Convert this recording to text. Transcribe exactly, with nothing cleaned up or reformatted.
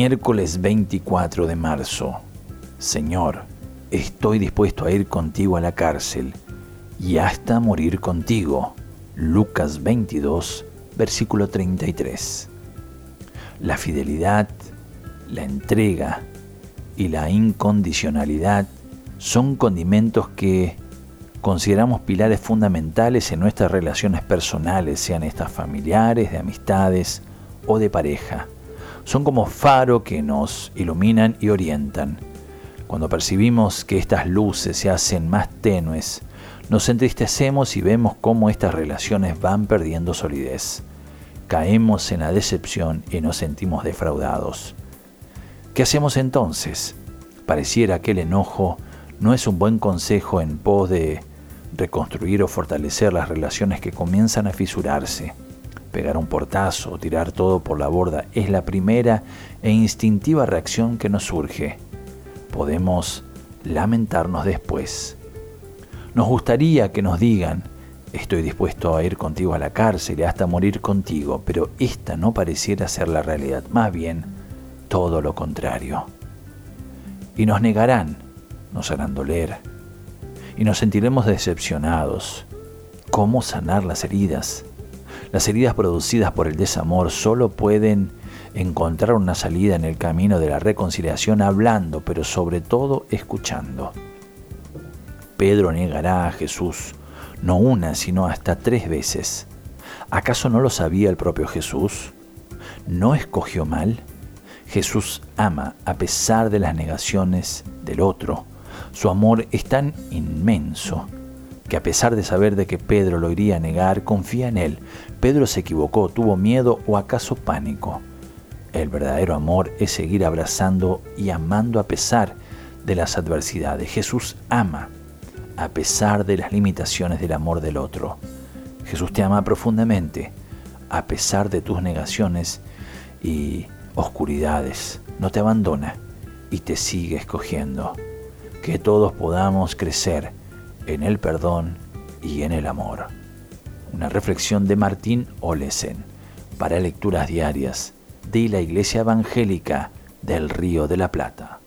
Miércoles veinticuatro de marzo. Señor, estoy dispuesto a ir contigo a la cárcel y hasta morir contigo. Lucas veintidós, versículo treinta y tres. La fidelidad, la entrega y la incondicionalidad son condimentos que consideramos pilares fundamentales en nuestras relaciones personales, sean estas familiares, de amistades o de pareja. Son como faro que nos iluminan y orientan. Cuando percibimos que estas luces se hacen más tenues, nos entristecemos y vemos cómo estas relaciones van perdiendo solidez. Caemos en la decepción y nos sentimos defraudados. ¿Qué hacemos entonces? Pareciera que el enojo no es un buen consejo en pos de reconstruir o fortalecer las relaciones que comienzan a fisurarse. Pegar un portazo o tirar todo por la borda es la primera e instintiva reacción que nos surge. Podemos lamentarnos después. Nos gustaría que nos digan, estoy dispuesto a ir contigo a la cárcel y hasta morir contigo, pero esta no pareciera ser la realidad, más bien todo lo contrario. Y nos negarán, nos harán doler, y nos sentiremos decepcionados. ¿Cómo sanar las heridas? Las heridas producidas por el desamor solo pueden encontrar una salida en el camino de la reconciliación hablando, pero sobre todo escuchando. Pedro negará a Jesús, no una, sino hasta tres veces. ¿Acaso no lo sabía el propio Jesús? ¿No escogió mal? Jesús ama a pesar de las negaciones del otro. Su amor es tan inmenso que a pesar de saber de que Pedro lo iría a negar, confía en él. Pedro se equivocó, tuvo miedo o acaso pánico. El verdadero amor es seguir abrazando y amando a pesar de las adversidades. Jesús ama a pesar de las limitaciones del amor del otro. Jesús te ama profundamente a pesar de tus negaciones y oscuridades. No te abandona y te sigue escogiendo. Que todos podamos crecer en el perdón y en el amor. Una reflexión de Martín Olesen para lecturas diarias de la Iglesia Evangélica del Río de la Plata.